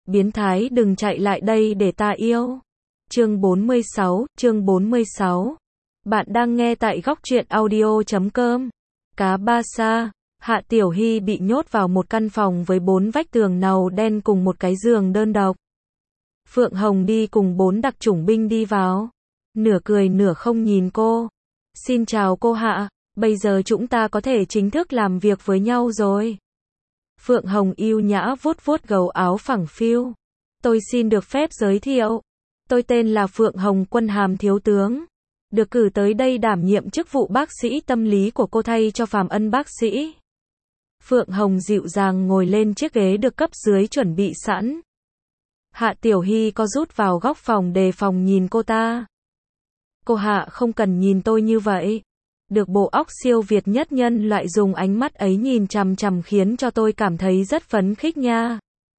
Biến thái đừng chạy lại đây để ta yêu. Chương 46. Bạn đang nghe tại góc truyện audio.com. Cá Ba Sa. Hạ Tiểu Hy bị nhốt vào một căn phòng với 4 vách tường nâu đen cùng một cái giường đơn độc. Phượng Hồng đi cùng 4 đặc chủng binh đi vào. Nửa cười nửa không nhìn cô. Xin chào cô Hạ, bây giờ chúng ta có thể chính thức làm việc với nhau rồi. Phượng Hồng yêu nhã vuốt vuốt gầu áo phẳng phiu. Tôi xin được phép giới thiệu. Tôi tên là Phượng Hồng, quân hàm thiếu tướng. Được cử tới đây đảm nhiệm chức vụ bác sĩ tâm lý của cô thay cho Phạm Ân bác sĩ. Phượng Hồng dịu dàng ngồi lên chiếc ghế được cấp dưới chuẩn bị sẵn. Hạ Tiểu Hy có rút vào góc phòng đề phòng nhìn cô ta. Cô Hạ không cần nhìn tôi như vậy. Được bộ óc siêu việt nhất nhân loại dùng ánh mắt ấy nhìn chằm chằm khiến cho tôi cảm thấy rất phấn khích nha.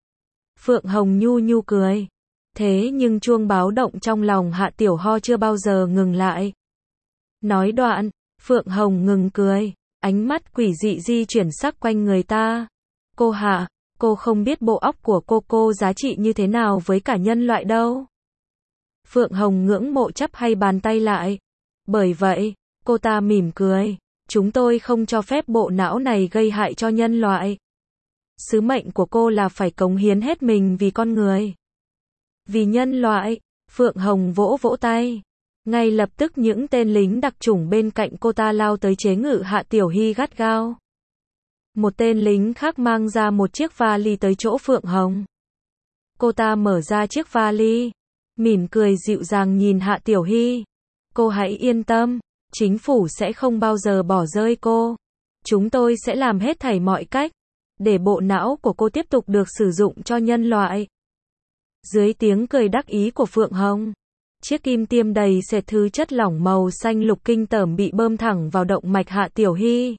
Phượng Hồng nhu nhu cười. Thế nhưng chuông báo động trong lòng Hạ Tiểu Ho chưa bao giờ ngừng lại. Nói đoạn, Phượng Hồng ngừng cười, ánh mắt quỷ dị di chuyển sắc quanh người ta. Cô Hạ, cô không biết bộ óc của cô giá trị như thế nào với cả nhân loại đâu. Phượng Hồng ngưỡng mộ chắp hai bàn tay lại. Bởi vậy, cô ta mỉm cười. Chúng tôi không cho phép bộ não này gây hại cho nhân loại. Sứ mệnh của cô là phải cống hiến hết mình vì con người. Vì nhân loại. Phượng Hồng vỗ vỗ tay. Ngay lập tức những tên lính đặc chủng bên cạnh cô ta lao tới chế ngự Hạ Tiểu Hy gắt gao. Một tên lính khác mang ra một chiếc vali tới chỗ Phượng Hồng. Cô ta mở ra chiếc vali, mỉm cười dịu dàng nhìn Hạ Tiểu Hy. Cô hãy yên tâm, chính phủ sẽ không bao giờ bỏ rơi cô. Chúng tôi sẽ làm hết thảy mọi cách, để bộ não của cô tiếp tục được sử dụng cho nhân loại. Dưới tiếng cười đắc ý của Phượng Hồng, chiếc kim tiêm đầy sệt thứ chất lỏng màu xanh lục kinh tởm bị bơm thẳng vào động mạch Hạ Tiểu Hy.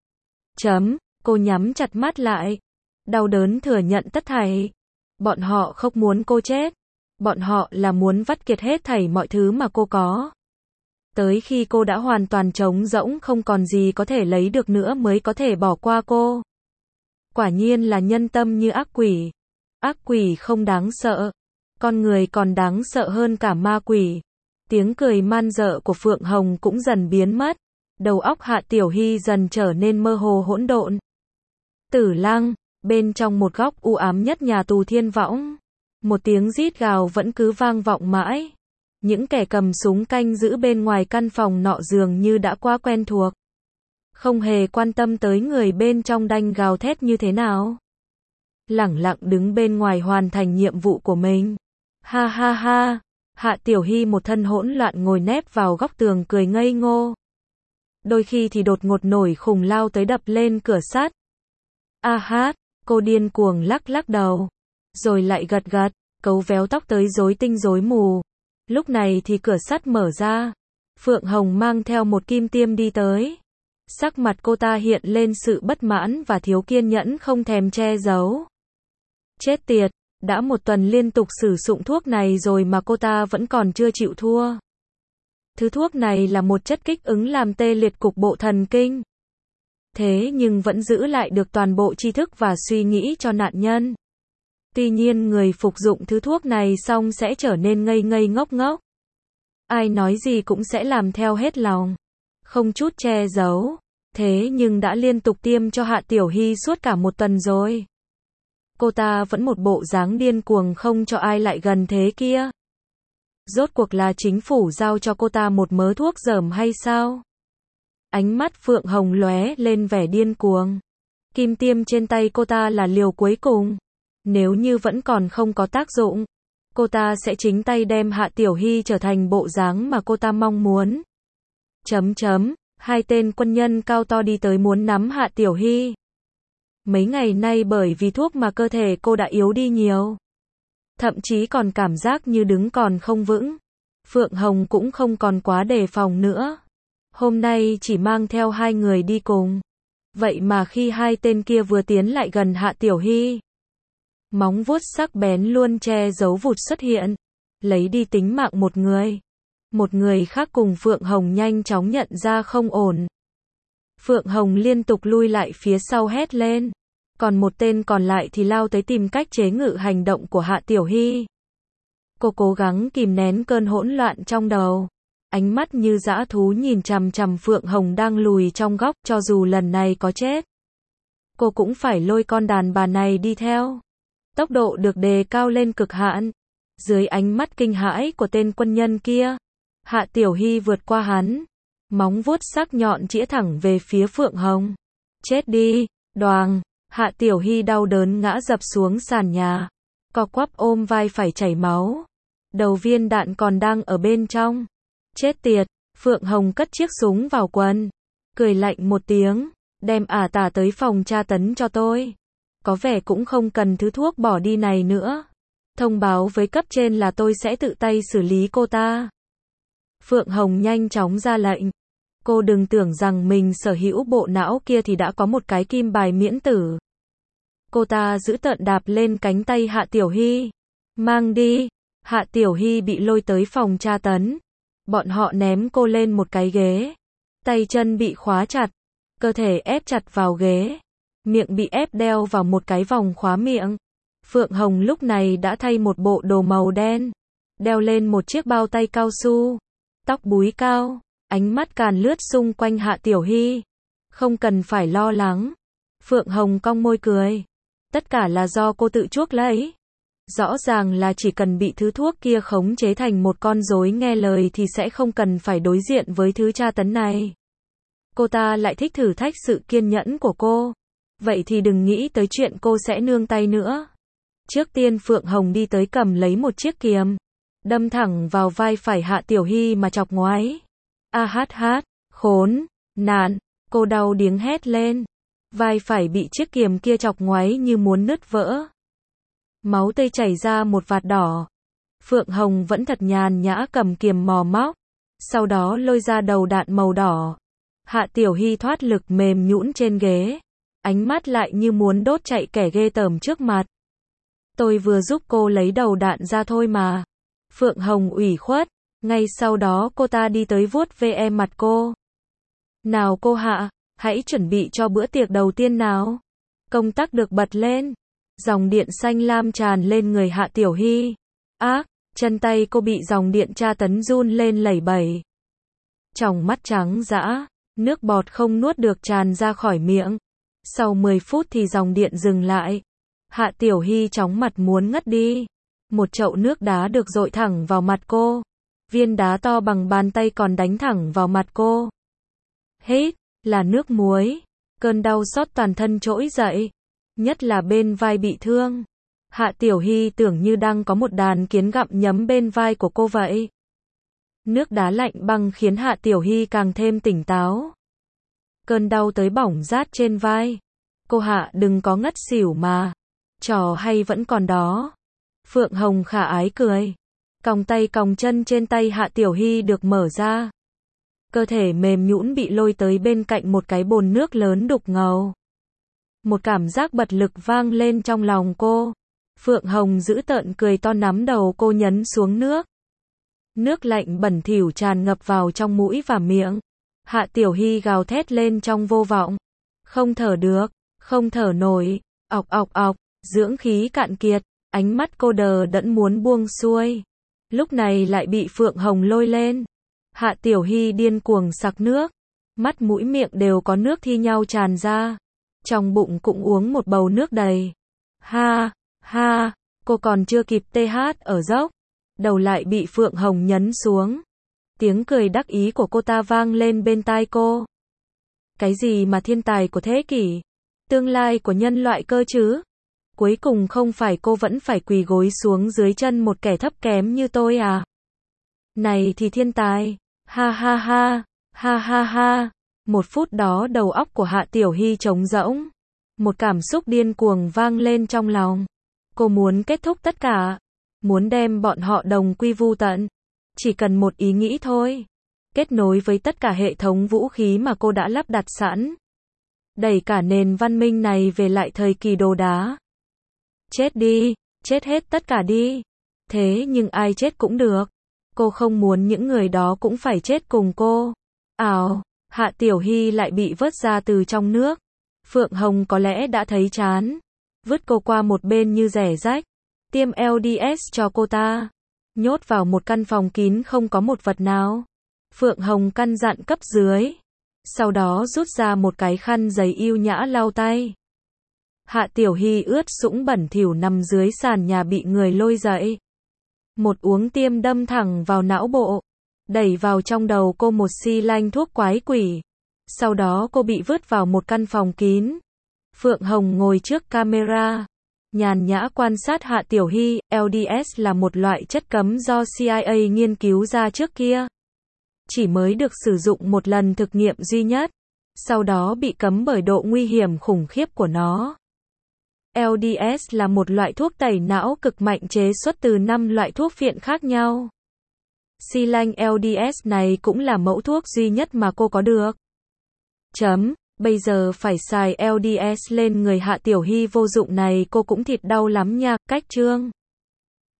Cô nhắm chặt mắt lại. Đau đớn thừa nhận tất thảy. Bọn họ không muốn cô chết. Bọn họ là muốn vắt kiệt hết thảy mọi thứ mà cô có. Tới khi cô đã hoàn toàn trống rỗng không còn gì có thể lấy được nữa mới có thể bỏ qua cô. Quả nhiên là nhân tâm như ác quỷ. Ác quỷ không đáng sợ. Con người còn đáng sợ hơn cả ma quỷ. Tiếng cười man dợ của Phượng Hồng cũng dần biến mất. Đầu óc Hạ Tiểu Hy dần trở nên mơ hồ hỗn độn. Tử Lăng, bên trong một góc u ám nhất nhà tù Thiên Võng, một tiếng rít gào vẫn cứ vang vọng mãi. Những kẻ cầm súng canh giữ bên ngoài căn phòng nọ dường như đã quá quen thuộc, không hề quan tâm tới người bên trong đanh gào thét như thế nào. Lẳng lặng đứng bên ngoài hoàn thành nhiệm vụ của mình. Ha ha ha, Hạ Tiểu Hy một thân hỗn loạn ngồi nép vào góc tường cười ngây ngô. Đôi khi thì đột ngột nổi khùng lao tới đập lên cửa sắt. A hát, cô điên cuồng lắc lắc đầu, rồi lại gật gật, cấu véo tóc tới rối tinh rối mù. Lúc này thì cửa sắt mở ra. Phượng Hồng mang theo một kim tiêm đi tới. Sắc mặt cô ta hiện lên sự bất mãn và thiếu kiên nhẫn không thèm che giấu. Chết tiệt, đã một tuần liên tục sử dụng thuốc này rồi mà cô ta vẫn còn chưa chịu thua. Thứ thuốc này là một chất kích ứng làm tê liệt cục bộ thần kinh. Thế nhưng vẫn giữ lại được toàn bộ tri thức và suy nghĩ cho nạn nhân. Tuy nhiên người phục dụng thứ thuốc này xong sẽ trở nên ngây ngây ngốc ngốc. Ai nói gì cũng sẽ làm theo hết lòng. Không chút che giấu. Thế nhưng đã liên tục tiêm cho Hạ Tiểu Hy suốt cả một tuần rồi. Cô ta vẫn một bộ dáng điên cuồng không cho ai lại gần thế kia. Rốt cuộc là chính phủ giao cho cô ta một mớ thuốc dởm hay sao? Ánh mắt Phượng Hồng lóe lên vẻ điên cuồng. Kim tiêm trên tay cô ta là liều cuối cùng. Nếu như vẫn còn không có tác dụng, cô ta sẽ chính tay đem Hạ Tiểu Hy trở thành bộ dáng mà cô ta mong muốn. Hai tên quân nhân cao to đi tới muốn nắm Hạ Tiểu Hy. Mấy ngày nay bởi vì thuốc mà cơ thể cô đã yếu đi nhiều. Thậm chí còn cảm giác như đứng còn không vững. Phượng Hồng cũng không còn quá đề phòng nữa. Hôm nay chỉ mang theo 2 người đi cùng. Vậy mà khi 2 tên kia vừa tiến lại gần Hạ Tiểu Hy, móng vuốt sắc bén luôn che giấu vụt xuất hiện, lấy đi tính mạng một người. Một người khác cùng Phượng Hồng nhanh chóng nhận ra không ổn. Phượng Hồng liên tục lui lại phía sau hét lên. Còn một tên còn lại thì lao tới tìm cách chế ngự hành động của Hạ Tiểu Hy. Cô cố gắng kìm nén cơn hỗn loạn trong đầu. Ánh mắt như dã thú nhìn chằm chằm Phượng Hồng đang lùi trong góc, cho dù lần này có chết, cô cũng phải lôi con đàn bà này đi theo. Tốc độ được đề cao lên cực hạn. Dưới ánh mắt kinh hãi của tên quân nhân kia, Hạ Tiểu Hy vượt qua hắn, móng vuốt sắc nhọn chĩa thẳng về phía Phượng Hồng. Chết đi, đoàng, Hạ Tiểu Hy đau đớn ngã dập xuống sàn nhà, co quắp ôm vai phải chảy máu. Đầu viên đạn còn đang ở bên trong. Chết tiệt, Phượng Hồng cất chiếc súng vào quần, cười lạnh một tiếng, đem ả tả tới phòng tra tấn cho tôi. Có vẻ cũng không cần thứ thuốc bỏ đi này nữa. Thông báo với cấp trên là tôi sẽ tự tay xử lý cô ta. Phượng Hồng nhanh chóng ra lệnh. Cô đừng tưởng rằng mình sở hữu bộ não kia thì đã có một cái kim bài miễn tử. Cô ta giữ tợn đạp lên cánh tay Hạ Tiểu Hy. Mang đi. Hạ Tiểu Hy bị lôi tới phòng tra tấn. Bọn họ ném cô lên một cái ghế. Tay chân bị khóa chặt. Cơ thể ép chặt vào ghế. Miệng bị ép đeo vào một cái vòng khóa miệng. Phượng Hồng lúc này đã thay một bộ đồ màu đen. Đeo lên một chiếc bao tay cao su. Tóc búi cao. Ánh mắt càn lướt xung quanh Hạ Tiểu Hy. Không cần phải lo lắng. Phượng Hồng cong môi cười. Tất cả là do cô tự chuốc lấy. Rõ ràng là chỉ cần bị thứ thuốc kia khống chế thành một con rối nghe lời thì sẽ không cần phải đối diện với thứ tra tấn này. Cô ta lại thích thử thách sự kiên nhẫn của cô. Vậy thì đừng nghĩ tới chuyện cô sẽ nương tay nữa. Trước tiên Phượng Hồng đi tới cầm lấy một chiếc kiềm, đâm thẳng vào vai phải Hạ Tiểu Hy mà chọc ngoáy. A hát hát, khốn, nạn, cô đau điếng hét lên. Vai phải bị chiếc kiềm kia chọc ngoáy như muốn nứt vỡ. Máu tươi chảy ra một vạt đỏ. Phượng Hồng vẫn thật nhàn nhã cầm kiềm mò móc. Sau đó lôi ra đầu đạn màu đỏ. Hạ Tiểu Hy thoát lực mềm nhũn trên ghế. Ánh mắt lại như muốn đốt chạy kẻ ghê tởm trước mặt. Tôi vừa giúp cô lấy đầu đạn ra thôi mà. Phượng Hồng ủy khuất. Ngay sau đó cô ta đi tới vuốt ve mặt cô. Nào cô Hạ, hãy chuẩn bị cho bữa tiệc đầu tiên nào. Công tắc được bật lên. Dòng điện xanh lam tràn lên người Hạ Tiểu Hy. Ác, chân tay cô bị dòng điện tra tấn run lên lẩy bẩy. Tròng mắt trắng dã, nước bọt không nuốt được tràn ra khỏi miệng. Sau 10 phút thì dòng điện dừng lại. Hạ Tiểu Hy chóng mặt muốn ngất đi. Một chậu nước đá được dội thẳng vào mặt cô. Viên đá to bằng bàn tay còn đánh thẳng vào mặt cô. Hết, là nước muối. Cơn đau xót toàn thân trỗi dậy. Nhất là bên vai bị thương. Hạ Tiểu Hy tưởng như đang có một đàn kiến gặm nhấm bên vai của cô vậy. Nước đá lạnh băng khiến Hạ Tiểu Hy càng thêm tỉnh táo. Cơn đau tới bỏng rát trên vai. Cô Hạ đừng có ngất xỉu mà. Trò hay vẫn còn đó. Phượng Hồng khả ái cười. Còng tay còng chân trên tay Hạ Tiểu Hy được mở ra. Cơ thể mềm nhũn bị lôi tới bên cạnh một cái bồn nước lớn đục ngầu. Một cảm giác bật lực vang lên trong lòng cô. Phượng Hồng giữ tợn cười to nắm đầu cô nhấn xuống nước. Nước lạnh bẩn thỉu tràn ngập vào trong mũi và miệng. Hạ Tiểu Hy gào thét lên trong vô vọng. Không thở được, không thở nổi, ọc ọc ọc, dưỡng khí cạn kiệt, ánh mắt cô đờ đẫn muốn buông xuôi. Lúc này lại bị Phượng Hồng lôi lên. Hạ Tiểu Hy điên cuồng sặc nước. Mắt mũi miệng đều có nước thi nhau tràn ra. Trong bụng cũng uống một bầu nước đầy. Ha, ha, cô còn chưa kịp TH ở dốc. Đầu lại bị Phượng Hồng nhấn xuống. Tiếng cười đắc ý của cô ta vang lên bên tai cô. Cái gì mà thiên tài của thế kỷ? Tương lai của nhân loại cơ chứ? Cuối cùng không phải cô vẫn phải quỳ gối xuống dưới chân một kẻ thấp kém như tôi à? Này thì thiên tài. Ha ha ha, ha ha ha. Một phút đó đầu óc của Hạ Tiểu Hy trống rỗng. Một cảm xúc điên cuồng vang lên trong lòng. Cô muốn kết thúc tất cả. Muốn đem bọn họ đồng quy vu tận. Chỉ cần một ý nghĩ thôi. Kết nối với tất cả hệ thống vũ khí mà cô đã lắp đặt sẵn. Đẩy cả nền văn minh này về lại thời kỳ đồ đá. Chết đi, chết hết tất cả đi. Thế nhưng ai chết cũng được. Cô không muốn những người đó cũng phải chết cùng cô. Ào, Hạ Tiểu Hy lại bị vớt ra từ trong nước. Phượng Hồng có lẽ đã thấy chán, vứt cô qua một bên như rẻ rách, tiêm LDS cho cô ta, nhốt vào một căn phòng kín không có một vật nào. Phượng Hồng căn dặn cấp dưới, sau đó rút ra một cái khăn giấy yêu nhã lau tay. Hạ Tiểu Hy ướt sũng bẩn thỉu nằm dưới sàn nhà bị người lôi dậy. Một uống tiêm đâm thẳng vào não bộ, đẩy vào trong đầu cô một xi lanh thuốc quái quỷ. Sau đó cô bị vứt vào một căn phòng kín. Phượng Hồng ngồi trước camera, nhàn nhã quan sát Hạ Tiểu Hy. LDS là một loại chất cấm do CIA nghiên cứu ra trước kia. Chỉ mới được sử dụng một lần thực nghiệm duy nhất, sau đó bị cấm bởi độ nguy hiểm khủng khiếp của nó. LDS là một loại thuốc tẩy não cực mạnh chế xuất từ 5 loại thuốc phiện khác nhau. Xi lanh LDS này cũng là mẫu thuốc duy nhất mà cô có được. Bây giờ phải xài LDS lên người Hạ Tiểu Hy vô dụng này cô cũng thịt đau lắm nha. Cách chương